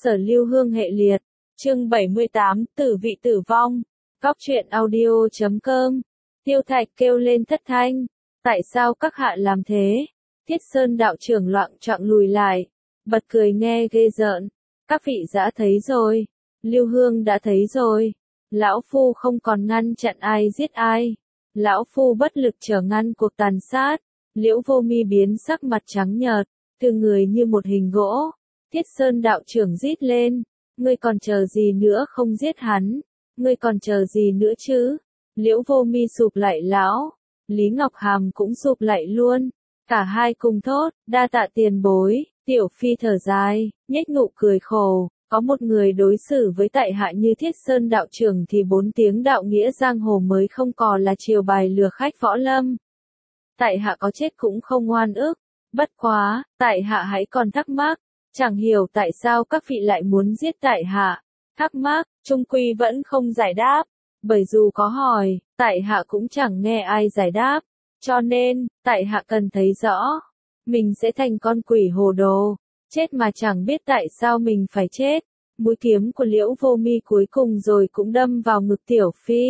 Sở Lưu Hương hệ liệt, chương 78, tử vị tử vong, góc truyện audio.com, Tiêu Thạch kêu lên thất thanh, tại sao các hạ làm thế? Thiết Sơn đạo trưởng loạng choạng lùi lại, bật cười nghe ghê rợn, các vị đã thấy rồi, Lưu Hương đã thấy rồi, lão phu không còn ngăn chặn ai giết ai, lão phu bất lực trở ngăn cuộc tàn sát, Liễu Vô Mi biến sắc mặt trắng nhợt, từ người như một hình gỗ. Thiết Sơn đạo trưởng rít lên, ngươi còn chờ gì nữa không giết hắn, ngươi còn chờ gì nữa chứ? Liễu Vô Mi sụp lại lão, Lý Ngọc Hàm cũng sụp lại luôn, cả hai cùng thốt, đa tạ tiền bối. Tiểu Phi thở dài, nhếch nụ cười khổ, có một người đối xử với tại hạ như Thiết Sơn đạo trưởng thì 4 tiếng đạo nghĩa giang hồ mới không còn là chiều bài lừa khách võ lâm. Tại hạ có chết cũng không oan ức, bất quá, tại hạ hãy còn thắc mắc, chẳng hiểu tại sao các vị lại muốn giết tại hạ. Thắc mắc, chung quy vẫn không giải đáp, bởi dù có hỏi, tại hạ cũng chẳng nghe ai giải đáp, cho nên, tại hạ cần thấy rõ, mình sẽ thành con quỷ hồ đồ, chết mà chẳng biết tại sao mình phải chết. Mũi kiếm của Liễu Vô Mi cuối cùng rồi cũng đâm vào ngực Tiểu Phi.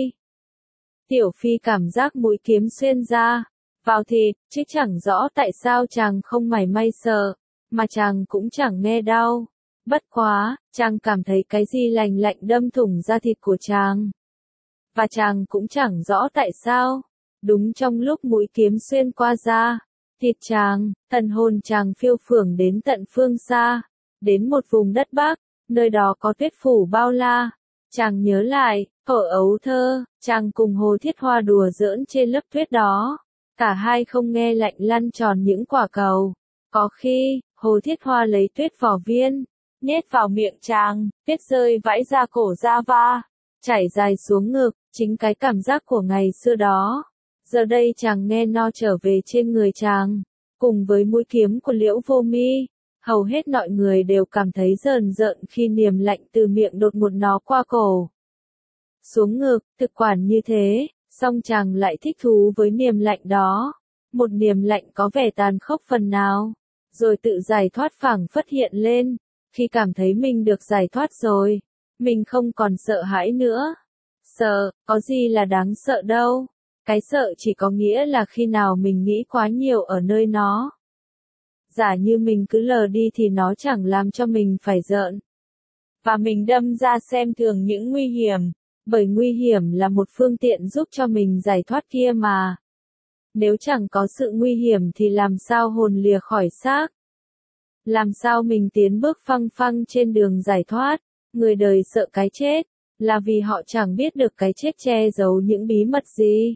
Tiểu Phi cảm giác mũi kiếm xuyên ra, vào thịt, chứ chẳng rõ tại sao chàng không mảy may sợ, mà chàng cũng chẳng nghe đau. Bất quá, chàng cảm thấy cái gì lành lạnh đâm thủng da thịt của chàng. Và chàng cũng chẳng rõ tại sao. Đúng trong lúc mũi kiếm xuyên qua da thịt chàng, thần hồn chàng phiêu phưởng đến tận phương xa, đến một vùng đất Bắc, nơi đó có tuyết phủ bao la. Chàng nhớ lại, thuở ấu thơ, chàng cùng Hồ Thiết Hoa đùa giỡn trên lớp tuyết đó. Cả hai không nghe lạnh lăn tròn những quả cầu. Có khi, Hồ Thiết Hoa lấy tuyết vỏ viên, nhét vào miệng chàng, tuyết rơi vãi ra cổ ra va, chảy dài xuống ngực, chính cái cảm giác của ngày xưa đó. Giờ đây chàng nghe no trở về trên người chàng, cùng với mũi kiếm của Liễu Vô Mi, hầu hết mọi người đều cảm thấy rờn rợn khi niềm lạnh từ miệng đột ngột nó qua cổ xuống ngực, thực quản như thế, song chàng lại thích thú với niềm lạnh đó, một niềm lạnh có vẻ tàn khốc phần nào, rồi tự giải thoát phảng phất hiện lên, khi cảm thấy mình được giải thoát rồi, mình không còn sợ hãi nữa. Sợ, có gì là đáng sợ đâu. Cái sợ chỉ có nghĩa là khi nào mình nghĩ quá nhiều ở nơi nó. Giả như mình cứ lờ đi thì nó chẳng làm cho mình phải rợn. Và mình đâm ra xem thường những nguy hiểm, bởi nguy hiểm là một phương tiện giúp cho mình giải thoát kia mà. Nếu chẳng có sự nguy hiểm thì làm sao hồn lìa khỏi xác? Làm sao mình tiến bước phăng phăng trên đường giải thoát? Người đời sợ cái chết, là vì họ chẳng biết được cái chết che giấu những bí mật gì.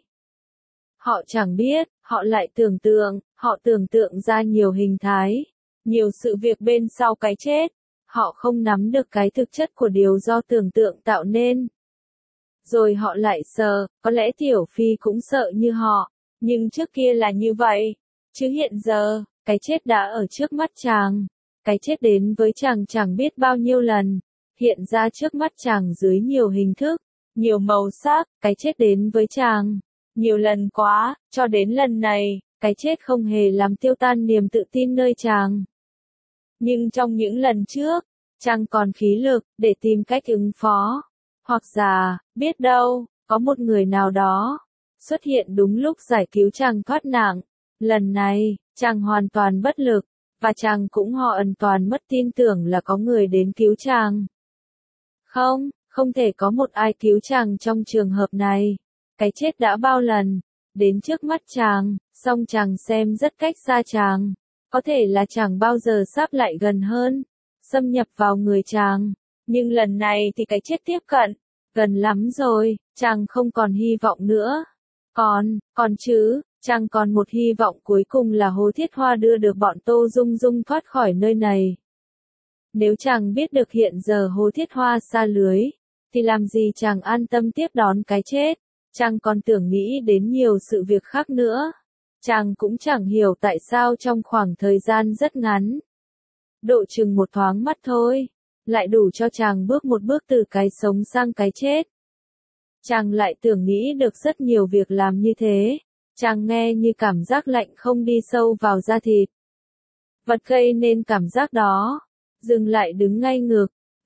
Họ chẳng biết, họ lại họ tưởng tượng ra nhiều hình thái, nhiều sự việc bên sau cái chết. Họ không nắm được cái thực chất của điều do tưởng tượng tạo nên. Rồi họ lại sợ, có lẽ Tiểu Phi cũng sợ như họ, nhưng trước kia là như vậy. Chứ hiện giờ, cái chết đã ở trước mắt chàng. Cái chết đến với chàng chẳng biết bao nhiêu lần, hiện ra trước mắt chàng dưới nhiều hình thức, nhiều màu sắc, cái chết đến với chàng nhiều lần quá, cho đến lần này, cái chết không hề làm tiêu tan niềm tự tin nơi chàng. Nhưng trong những lần trước, chàng còn khí lực để tìm cách ứng phó. Hoặc giả, biết đâu, có một người nào đó xuất hiện đúng lúc giải cứu chàng thoát nạn. Lần này, chàng hoàn toàn bất lực, và chàng cũng hoàn toàn mất tin tưởng là có người đến cứu chàng. Không thể có một ai cứu chàng trong trường hợp này. Cái chết đã bao lần đến trước mắt chàng, song chàng xem rất cách xa chàng. Có thể là chàng bao giờ sắp lại gần hơn, xâm nhập vào người chàng. Nhưng lần này thì cái chết tiếp cận, gần lắm rồi, chàng không còn hy vọng nữa. Còn chứ, chàng còn một hy vọng cuối cùng là Hồ Thiết Hoa đưa được bọn Tô Dung Dung thoát khỏi nơi này. Nếu chàng biết được hiện giờ Hồ Thiết Hoa xa lưới, thì làm gì chàng an tâm tiếp đón cái chết. Chàng còn tưởng nghĩ đến nhiều sự việc khác nữa. Chàng cũng chẳng hiểu tại sao trong khoảng thời gian rất ngắn, độ chừng một thoáng mắt thôi, lại đủ cho chàng bước một bước từ cái sống sang cái chết. Chàng lại tưởng nghĩ được rất nhiều việc làm như thế. Chàng nghe như cảm giác lạnh không đi sâu vào da thịt. Vật gây nên cảm giác đó, dừng lại đứng ngay ngược,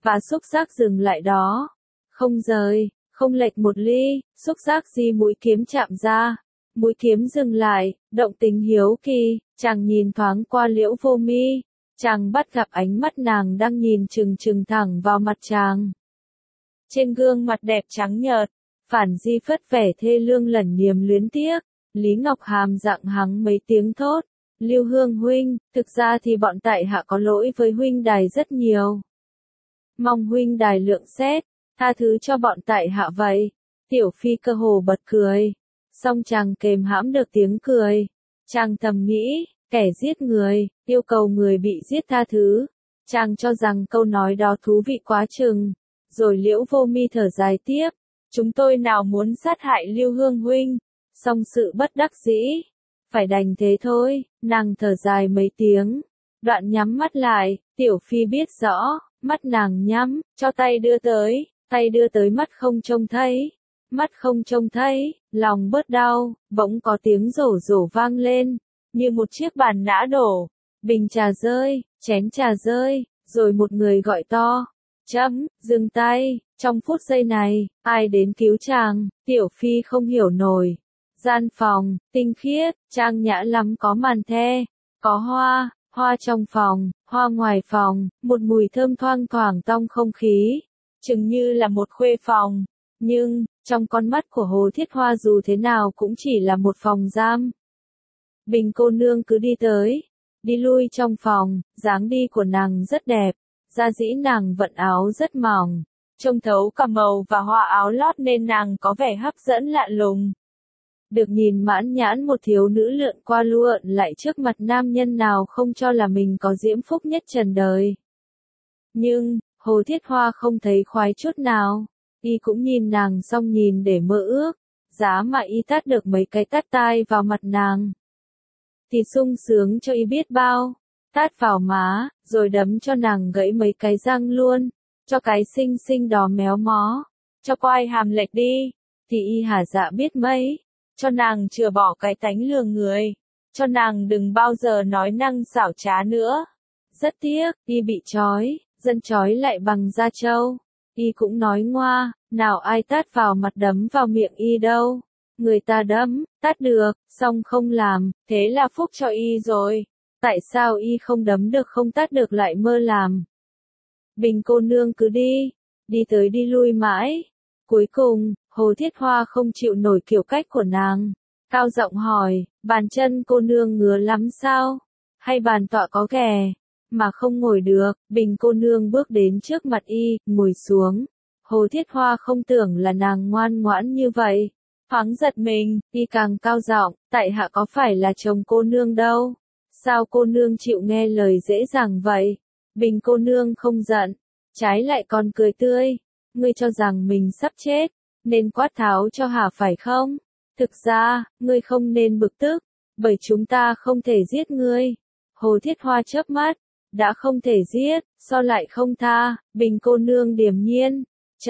và xúc giác dừng lại đó. Không rời, không lệch một ly, xúc giác di mũi kiếm chạm ra. Mũi kiếm dừng lại, động tình hiếu kỳ, chàng nhìn thoáng qua Liễu Vô Mi. Chàng bắt gặp ánh mắt nàng đang nhìn chừng chừng thẳng vào mặt chàng. Trên gương mặt đẹp trắng nhợt, Phản Di phất vẻ thê lương lẩn niềm luyến tiếc. Lý Ngọc Hàm dặng hắng mấy tiếng thốt. Lưu Hương huynh, thực ra thì bọn tại hạ có lỗi với huynh đài rất nhiều. Mong huynh đài lượng xét, tha thứ cho bọn tại hạ vậy. Tiểu Phi cơ hồ bật cười. Song chàng kềm hãm được tiếng cười. Chàng thầm nghĩ, kẻ giết người, yêu cầu người bị giết tha thứ. Chàng cho rằng câu nói đó thú vị quá chừng. Rồi Liễu Vô Mi thở dài tiếp. Chúng tôi nào muốn sát hại Lưu Hương huynh. Song sự bất đắc dĩ. Phải đành thế thôi, nàng thở dài mấy tiếng. Đoạn nhắm mắt lại, Tiểu Phi biết rõ, mắt nàng nhắm, cho tay đưa tới mắt không trông thấy. Mắt không trông thấy, lòng bớt đau, bỗng có tiếng rổ rổ vang lên, như một chiếc bàn ngã đổ, bình trà rơi, chén trà rơi, rồi một người gọi to, dừng tay, trong phút giây này, ai đến cứu chàng, Tiểu Phi không hiểu nổi. Gian phòng, tinh khiết, trang nhã lắm, có màn the, có hoa, hoa trong phòng, hoa ngoài phòng, một mùi thơm thoang thoảng trong không khí, chừng như là một khuê phòng. Nhưng, trong con mắt của Hồ Thiết Hoa dù thế nào cũng chỉ là một phòng giam. Bình cô nương cứ đi tới, đi lui trong phòng, dáng đi của nàng rất đẹp, da dĩ nàng vận áo rất mỏng, trông thấu cả màu và hoa áo lót nên nàng có vẻ hấp dẫn lạ lùng. Được nhìn mãn nhãn một thiếu nữ lượn qua lượn lại trước mặt nam nhân nào không cho là mình có diễm phúc nhất trần đời. Nhưng, Hồ Thiết Hoa không thấy khoái chút nào. Y cũng nhìn nàng xong nhìn để mơ ước, giá mà y tát được mấy cái tát tai vào mặt nàng. Thì sung sướng cho y biết bao, tát vào má, rồi đấm cho nàng gãy mấy cái răng luôn, cho cái xinh xinh đó méo mó, cho quai hàm lệch đi, thì y hả dạ biết mấy, cho nàng chừa bỏ cái tánh lừa người, cho nàng đừng bao giờ nói năng xảo trá nữa. Rất tiếc, y bị trói, dân trói lại bằng da trâu. Y cũng nói ngoa, nào ai tát vào mặt đấm vào miệng y đâu. Người ta đấm, tát được, xong không làm, thế là phúc cho y rồi. Tại sao y không đấm được không tát được lại mơ làm? Bình cô nương cứ đi tới đi lui mãi. Cuối cùng, Hồ Thiết Hoa không chịu nổi kiểu cách của nàng. Cao giọng hỏi, bàn chân cô nương ngứa lắm sao? Hay bàn tọa có ghè? Mà không ngồi được, Bình cô nương bước đến trước mặt y, ngồi xuống. Hồ Thiết Hoa không tưởng là nàng ngoan ngoãn như vậy. Thoáng giật mình, y càng cao giọng, tại hạ có phải là chồng cô nương đâu. Sao cô nương chịu nghe lời dễ dàng vậy? Bình cô nương không giận, trái lại còn cười tươi. Ngươi cho rằng mình sắp chết, nên quát tháo cho hả phải không? Thực ra, ngươi không nên bực tức, bởi chúng ta không thể giết ngươi. Hồ Thiết Hoa chớp mắt. Đã không thể giết, sao lại không tha? Bình cô nương điềm nhiên.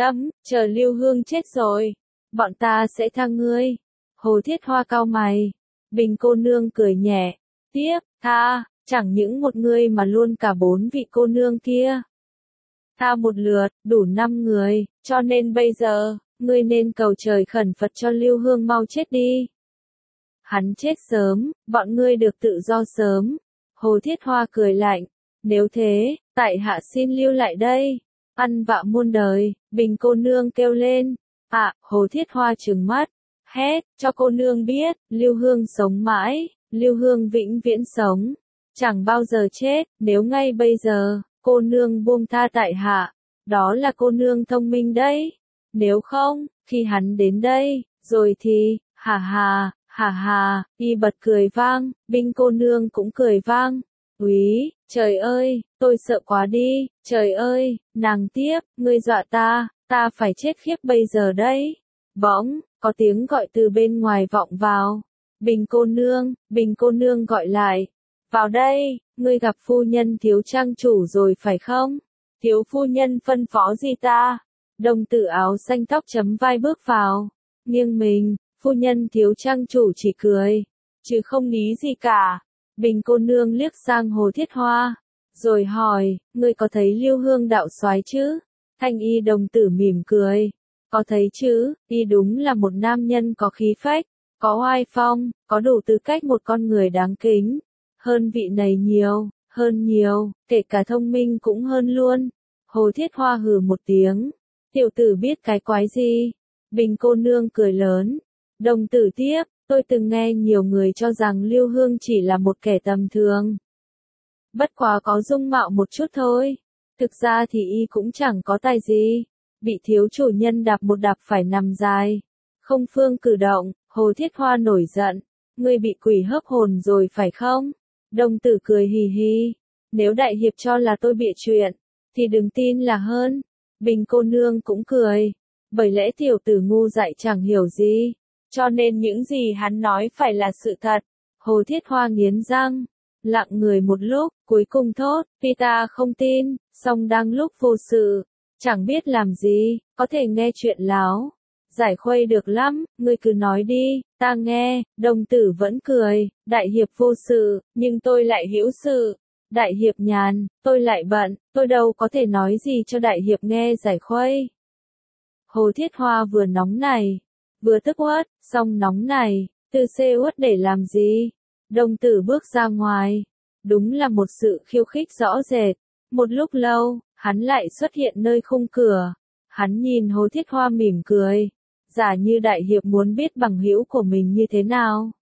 Chờ Lưu Hương chết rồi, bọn ta sẽ tha ngươi. Hồ Thiết Hoa cau mày. Bình cô nương cười nhẹ. Tiếp, tha, chẳng những một người mà luôn cả 4 vị cô nương kia. Tha một lượt, đủ 5 người, cho nên bây giờ, ngươi nên cầu trời khẩn Phật cho Lưu Hương mau chết đi. Hắn chết sớm, bọn ngươi được tự do sớm. Hồ Thiết Hoa cười lạnh. Nếu thế, tại hạ xin lưu lại đây. Ăn vạ muôn đời, Bình cô nương kêu lên. Hồ Thiết Hoa trừng mắt. Hét, cho cô nương biết, Lưu Hương sống mãi, Lưu Hương vĩnh viễn sống. Chẳng bao giờ chết, nếu ngay bây giờ, cô nương buông tha tại hạ. Đó là cô nương thông minh đấy. Nếu không, khi hắn đến đây, rồi thì, hà hà, y bật cười vang, Bình cô nương cũng cười vang. Úy, trời ơi, tôi sợ quá đi, trời ơi, nàng tiếp, ngươi dọa ta phải chết khiếp bây giờ đấy. Bỗng, có tiếng gọi từ bên ngoài vọng vào. Bình cô nương gọi lại. Vào đây, ngươi gặp phu nhân thiếu trang chủ rồi phải không? Thiếu phu nhân phân phó gì ta? Đồng tử áo xanh tóc chấm vai bước vào. Nghiêng mình, phu nhân thiếu trang chủ chỉ cười, chứ không lý gì cả. Bình cô nương liếc sang Hồ Thiết Hoa, rồi hỏi, ngươi có thấy Lưu Hương đạo soái chứ? Thanh y đồng tử mỉm cười. Có thấy chứ, y đúng là một nam nhân có khí phách, có oai phong, có đủ tư cách một con người đáng kính. Hơn vị này nhiều, hơn nhiều, kể cả thông minh cũng hơn luôn. Hồ Thiết Hoa hừ một tiếng. Tiểu tử biết cái quái gì? Bình cô nương cười lớn. Đồng tử tiếp, tôi từng nghe nhiều người cho rằng Lưu Hương chỉ là một kẻ tầm thường. Bất quá có dung mạo một chút thôi. Thực ra thì y cũng chẳng có tài gì. Bị thiếu chủ nhân đạp một đạp phải nằm dài. Không phương cử động, Hồ Thiết Hoa nổi giận. Ngươi bị quỷ hấp hồn rồi phải không? Đồng tử cười hì hì. Nếu đại hiệp cho là tôi bịa chuyện, thì đừng tin là hơn. Bình cô nương cũng cười. Bởi lẽ tiểu tử ngu dại chẳng hiểu gì. Cho nên những gì hắn nói phải là sự thật. Hồ Thiết Hoa nghiến răng. Lặng người một lúc, cuối cùng thốt, Pita không tin, song đang lúc vô sự. Chẳng biết làm gì, có thể nghe chuyện láo. Giải khuây được lắm, ngươi cứ nói đi, ta nghe. Đồng tử vẫn cười, đại hiệp vô sự, nhưng tôi lại hữu sự. Đại hiệp nhàn, tôi lại bận, tôi đâu có thể nói gì cho đại hiệp nghe giải khuây. Hồ Thiết Hoa vừa nóng này, vừa tức uất, song nóng này, từ xê uất để làm gì? Đồng tử bước ra ngoài, đúng là một sự khiêu khích rõ rệt. Một lúc lâu, hắn lại xuất hiện nơi khung cửa. Hắn nhìn Hồ Thiết Hoa mỉm cười. Giả như đại hiệp muốn biết bằng hữu của mình như thế nào,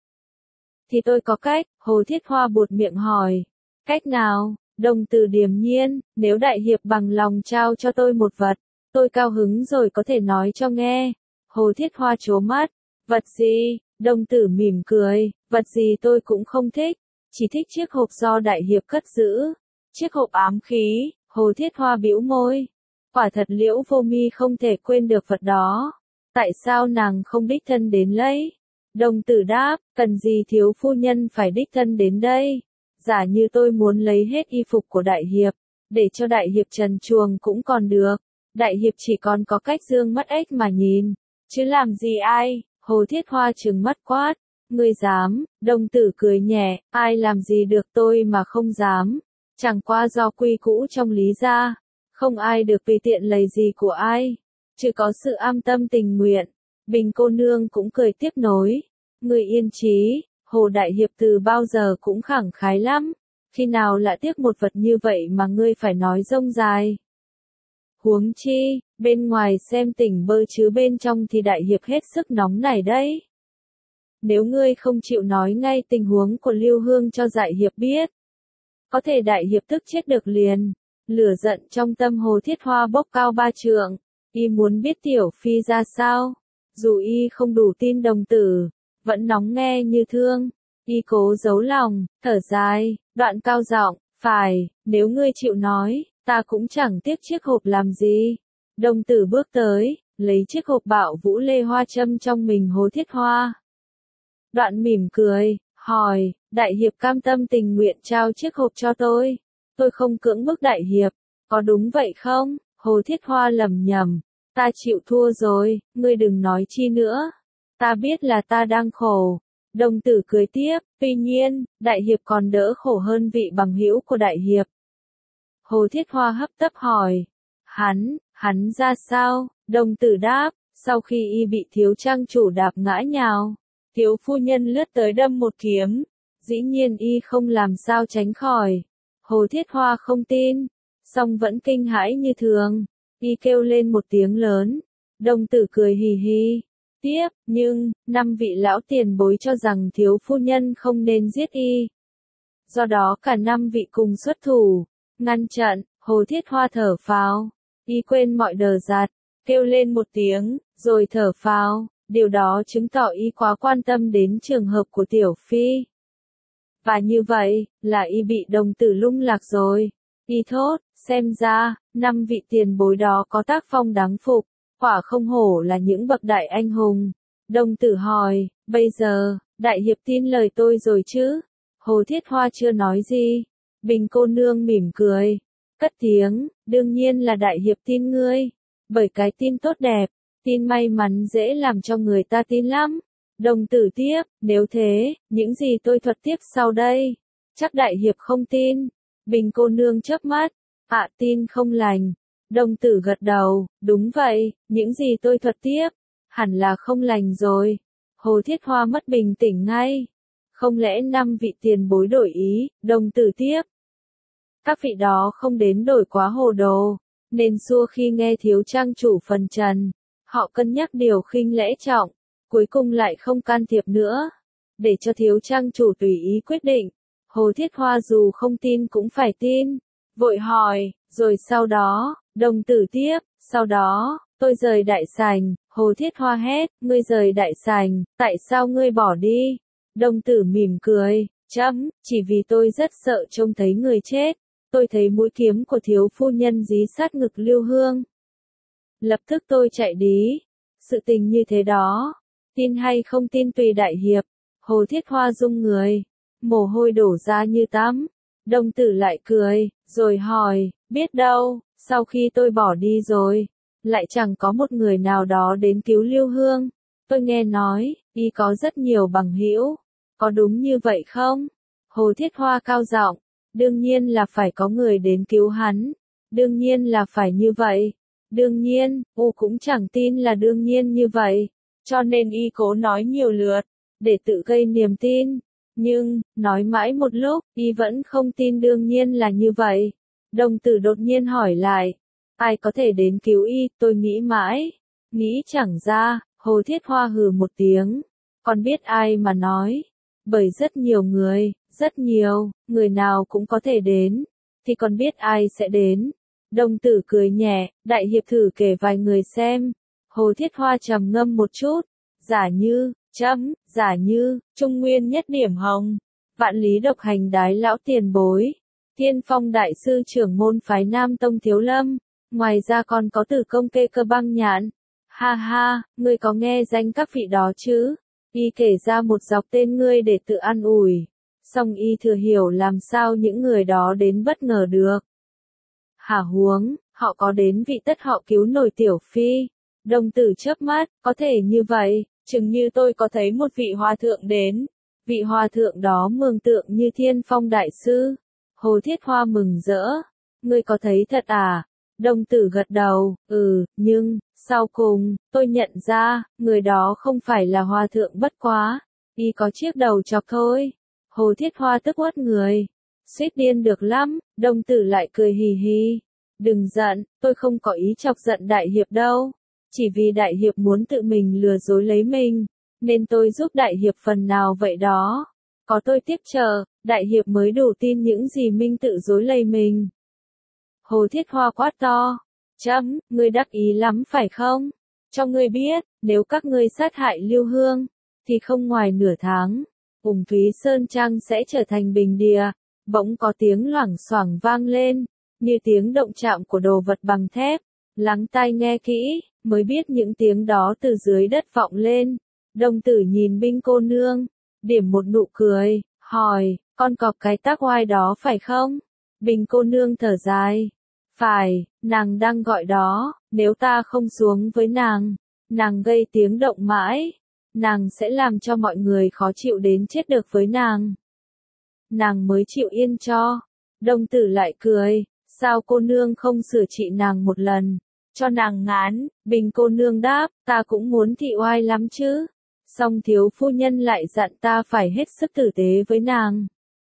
thì tôi có cách. Hồ Thiết Hoa buột miệng hỏi. Cách nào? Đồng tử điềm nhiên, nếu đại hiệp bằng lòng trao cho tôi một vật, tôi cao hứng rồi có thể nói cho nghe. Hồ Thiết Hoa trố mắt. Vật gì? Đồng tử mỉm cười. Vật gì tôi cũng không thích, chỉ thích chiếc hộp do đại hiệp cất giữ. Chiếc hộp ám khí. Hồ Thiết Hoa bĩu môi. Quả thật Liễu Vô Mi không thể quên được vật đó. Tại sao nàng không đích thân đến lấy? Đồng tử đáp, cần gì thiếu phu nhân phải đích thân đến đây? Giả như tôi muốn lấy hết y phục của đại hiệp, để cho đại hiệp trần truồng cũng còn được. Đại hiệp chỉ còn có cách dương mắt ếch mà nhìn, chứ làm gì ai? Hồ Thiết Hoa trừng mắt quát. Ngươi dám? Đồng tử cười nhẹ, ai làm gì được tôi mà không dám. Chẳng qua do quy cũ trong Lý gia, không ai được tùy tiện lấy gì của ai, chỉ có sự am tâm tình nguyện. Bình cô nương cũng cười tiếp nối. Ngươi yên trí, Hồ đại hiệp từ bao giờ cũng khẳng khái lắm. Khi nào lại tiếc một vật như vậy mà ngươi phải nói rông dài? Huống chi, bên ngoài xem tỉnh bơ chứ bên trong thì đại hiệp hết sức nóng này đấy. Nếu ngươi không chịu nói ngay tình huống của Lưu Hương cho đại hiệp biết, có thể đại hiệp tức chết được liền. Lửa giận trong tâm Hồ Thiết Hoa bốc cao 3 trượng. Y muốn biết tiểu phi ra sao. Dù y không đủ tin đồng tử, vẫn nóng nghe như thương. Y cố giấu lòng, thở dài, đoạn cao giọng, phải, nếu ngươi chịu nói, ta cũng chẳng tiếc chiếc hộp làm gì. Đồng tử bước tới, lấy chiếc hộp Bảo Vũ Lê Hoa châm trong mình Hồ Thiết Hoa. Đoạn mỉm cười, hỏi, đại hiệp cam tâm tình nguyện trao chiếc hộp cho tôi. Tôi không cưỡng bức đại hiệp, có đúng vậy không? Hồ Thiết Hoa lẩm nhẩm, ta chịu thua rồi, ngươi đừng nói chi nữa. Ta biết là ta đang khổ. Đồng tử cười tiếp, tuy nhiên, đại hiệp còn đỡ khổ hơn vị bằng hữu của đại hiệp. Hồ Thiết Hoa hấp tấp hỏi, hắn ra sao? Đồng tử đáp, sau khi y bị thiếu trang chủ đạp ngã nhào, thiếu phu nhân lướt tới đâm một kiếm. Dĩ nhiên y không làm sao tránh khỏi. Hồ Thiết Hoa không tin, song vẫn kinh hãi như thường. Y kêu lên một tiếng lớn. Đồng tử cười hì hì. Tiếp, nhưng, 5 vị lão tiền bối cho rằng thiếu phu nhân không nên giết y. Do đó cả 5 vị cùng xuất thủ, ngăn chặn. Hồ Thiết Hoa thở phào. Y quên mọi đờ dạt, kêu lên một tiếng, rồi thở phào. Điều đó chứng tỏ y quá quan tâm đến trường hợp của tiểu phi. Và như vậy, là y bị đồng tử lung lạc rồi. Y thốt, xem ra, 5 vị tiền bối đó có tác phong đáng phục, quả không hổ là những bậc đại anh hùng. Đồng tử hỏi, bây giờ, đại hiệp tin lời tôi rồi chứ? Hồ Thiết Hoa chưa nói gì. Bình cô nương mỉm cười, cất tiếng, đương nhiên là đại hiệp tin ngươi. Bởi cái tin tốt đẹp, tin may mắn dễ làm cho người ta tin lắm. Đồng tử tiếp, nếu thế, những gì tôi thuật tiếp sau đây, chắc đại hiệp không tin. Bình cô nương chớp mắt, tin không lành. Đồng tử gật đầu, đúng vậy, những gì tôi thuật tiếp, hẳn là không lành rồi. Hồ Thiết Hoa mất bình tĩnh ngay. Không lẽ 5 vị tiền bối đổi ý, đồng tử tiếp. Các vị đó không đến đổi quá hồ đồ, nên xua khi nghe thiếu trang chủ phần trần. Họ cân nhắc điều khinh lễ trọng, cuối cùng lại không can thiệp nữa. Để cho thiếu trang chủ tùy ý quyết định. Hồ Thiết Hoa dù không tin cũng phải tin. Vội hỏi, rồi sau đó, đồng tử tiếp, sau đó, tôi rời đại sảnh. Hồ Thiết Hoa hét, ngươi rời đại sảnh, tại sao ngươi bỏ đi? Đồng tử mỉm cười, chấm, chỉ vì tôi rất sợ trông thấy người chết. Tôi thấy mũi kiếm của thiếu phu nhân dí sát ngực Lưu Hương. Lập tức tôi chạy đi. Sự tình như thế đó, tin hay không tin tùy đại hiệp. Hồ Thiết Hoa rung người, mồ hôi đổ ra như tắm. Đồng tử lại cười, rồi hỏi, biết đâu, sau khi tôi bỏ đi rồi, lại chẳng có một người nào đó đến cứu Lưu Hương. Tôi nghe nói, y có rất nhiều bằng hữu, có đúng như vậy không? Hồ Thiết Hoa cao giọng, đương nhiên là phải có người đến cứu hắn, đương nhiên là phải như vậy. Đương nhiên, cũng chẳng tin là đương nhiên như vậy, cho nên y cố nói nhiều lượt, để tự gây niềm tin. Nhưng, nói mãi một lúc, y vẫn không tin đương nhiên là như vậy. Đồng tử đột nhiên hỏi lại, ai có thể đến cứu y, tôi nghĩ mãi, nghĩ chẳng ra. Hồ Thiết Hoa hừ một tiếng, còn biết ai mà nói, bởi rất nhiều người, rất nhiều, người nào cũng có thể đến, thì còn biết ai sẽ đến. Đồng tử cười nhẹ, đại hiệp thử kể vài người xem. Hồ Thiết Hoa trầm ngâm một chút, giả như, giả như, Trung Nguyên Nhất Điểm Hồng, Vạn Lý Độc Hành Đái Lão Tiền Bối, Tiên Phong Đại Sư trưởng môn phái Nam Tông Thiếu Lâm, ngoài ra còn có Tử Công Kê Cơ Băng Nhạn. Ha ha, ngươi có nghe danh các vị đó chứ? Y kể ra một dọc tên ngươi để tự an ủi. Song y thừa hiểu làm sao những người đó đến bất ngờ được. Hả huống, họ có đến vị tất họ cứu nổi tiểu phi. Đồng tử chớp mắt, có thể như vậy, chừng như tôi có thấy một vị hòa thượng đến. Vị hòa thượng đó mường tượng như Thiên Phong Đại Sư. Hồ Thiết Hoa mừng rỡ. Ngươi có thấy thật à? Đồng tử gật đầu, nhưng, sau cùng, tôi nhận ra, người đó không phải là hòa thượng bất quá. Y có chiếc đầu chọc thôi. Hồ Thiết Hoa tức uất người. Suýt điên được lắm, đồng tử lại cười hì hì. Đừng giận, tôi không có ý chọc giận đại hiệp đâu. Chỉ vì đại hiệp muốn tự mình lừa dối lấy mình, nên tôi giúp đại hiệp phần nào vậy đó. Có tôi tiếp trợ, đại hiệp mới đủ tin những gì Minh tự dối lây mình. Hồ Thiết Hoa quát to. Ngươi đắc ý lắm phải không? Cho ngươi biết, nếu các ngươi sát hại Lưu Hương, thì không ngoài nửa tháng, Thúy Sơn Trang sẽ trở thành bình địa. Bỗng có tiếng loảng xoảng vang lên, như tiếng động chạm của đồ vật bằng thép. Lắng tai nghe kỹ, mới biết những tiếng đó từ dưới đất vọng lên. Đồng tử nhìn Binh cô nương, điểm một nụ cười, hỏi, con cọp cái tác oai đó phải không? Binh cô nương thở dài. Phải, nàng đang gọi đó, nếu ta không xuống với nàng gây tiếng động mãi, nàng sẽ làm cho mọi người khó chịu đến chết được với nàng. Nàng mới chịu yên cho. Đồng tử lại cười, sao cô nương không sửa trị nàng một lần, cho nàng ngán. Bình cô nương đáp, ta cũng muốn thị oai lắm chứ. Song thiếu phu nhân lại dặn ta phải hết sức tử tế với nàng.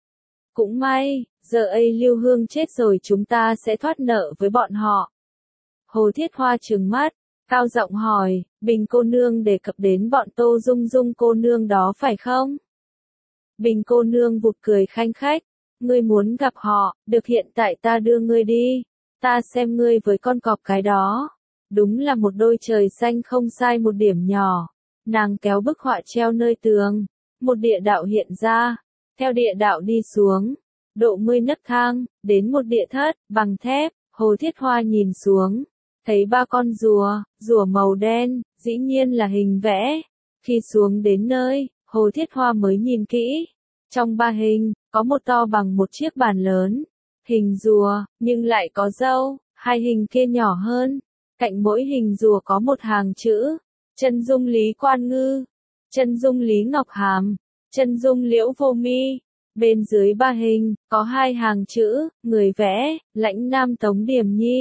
Cũng may, giờ ấy Lưu Hương chết rồi chúng ta sẽ thoát nợ với bọn họ. Hồ Thiết Hoa trừng mắt, cao giọng hỏi, Bình cô nương đề cập đến bọn Tô Dung Dung cô nương đó phải không? Bình cô nương vụt cười khanh khách, ngươi muốn gặp họ, được hiện tại ta đưa ngươi đi, ta xem ngươi với con cọp cái đó. Đúng là một đôi trời xanh không sai một điểm nhỏ. Nàng kéo bức họa treo nơi tường, một địa đạo hiện ra, theo địa đạo đi xuống, độ 10 nấc thang, đến một địa thất, bằng thép. Hồ Thiết Hoa nhìn xuống, thấy 3 con rùa màu đen, dĩ nhiên là hình vẽ. Khi xuống đến nơi, Hồ Thiết Hoa mới nhìn kỹ. Trong 3 hình, có một to bằng một chiếc bàn lớn, hình rùa, nhưng lại có râu. 2 hình kia nhỏ hơn, cạnh mỗi hình rùa có một hàng chữ, chân dung Lý Quan Ngư, chân dung Lý Ngọc Hàm, chân dung Liễu Vô Mi. Bên dưới 3 hình, có 2 hàng chữ, người vẽ, Lãnh Nam Tống Điềm Nhi,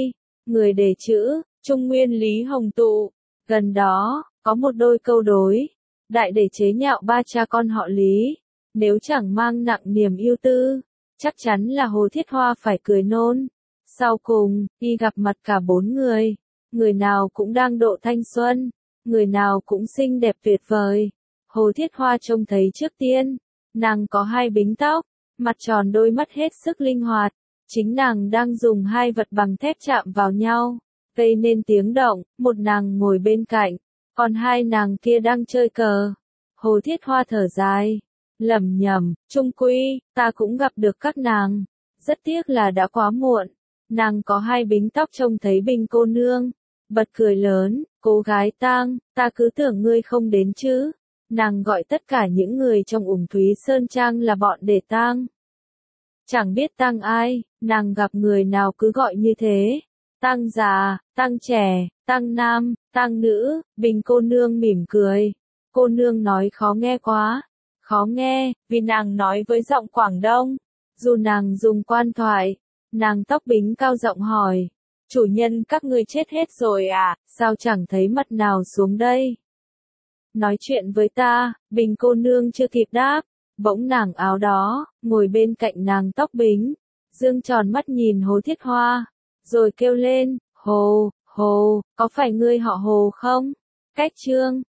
người đề chữ, Trung Nguyên Lý Hồng Tụ. Gần đó, có một đôi câu đối. Đại để chế nhạo ba cha con họ Lý. Nếu chẳng mang nặng niềm yêu tư, chắc chắn là Hồ Thiết Hoa phải cười nôn. Sau cùng, y gặp mặt cả bốn người. Người nào cũng đang độ thanh xuân. Người nào cũng xinh đẹp tuyệt vời. Hồ Thiết Hoa trông thấy trước tiên. Nàng có hai bính tóc, mặt tròn đôi mắt hết sức linh hoạt. Chính nàng đang dùng hai vật bằng thép chạm vào nhau, gây nên tiếng động, một nàng ngồi bên cạnh, còn hai nàng kia đang chơi cờ. Hồ Thiết Hoa thở dài, lẩm nhẩm, chung quy, ta cũng gặp được các nàng. Rất tiếc là đã quá muộn. Nàng có hai bính tóc trông thấy Bình cô nương, bật cười lớn, cô gái Tang, ta cứ tưởng ngươi không đến chứ. Nàng gọi tất cả những người trong Ủng Thúy Sơn Trang là bọn để Tang. Chẳng biết Tang ai, nàng gặp người nào cứ gọi như thế. Tang già, Tang trẻ, Tang nam, Tang nữ. Bình cô nương mỉm cười. Cô nương nói khó nghe quá. Khó nghe, vì nàng nói với giọng Quảng Đông. Dù nàng dùng quan thoại, nàng tóc bính cao giọng hỏi. Chủ nhân các ngươi chết hết rồi à, sao chẳng thấy mặt nào xuống đây? Nói chuyện với ta, Bình cô nương chưa kịp đáp. Bỗng nàng áo đó, ngồi bên cạnh nàng tóc bính, dương tròn mắt nhìn Hồ Thiết Hoa, rồi kêu lên, Hồ, Hồ, có phải ngươi họ Hồ không? Cách chương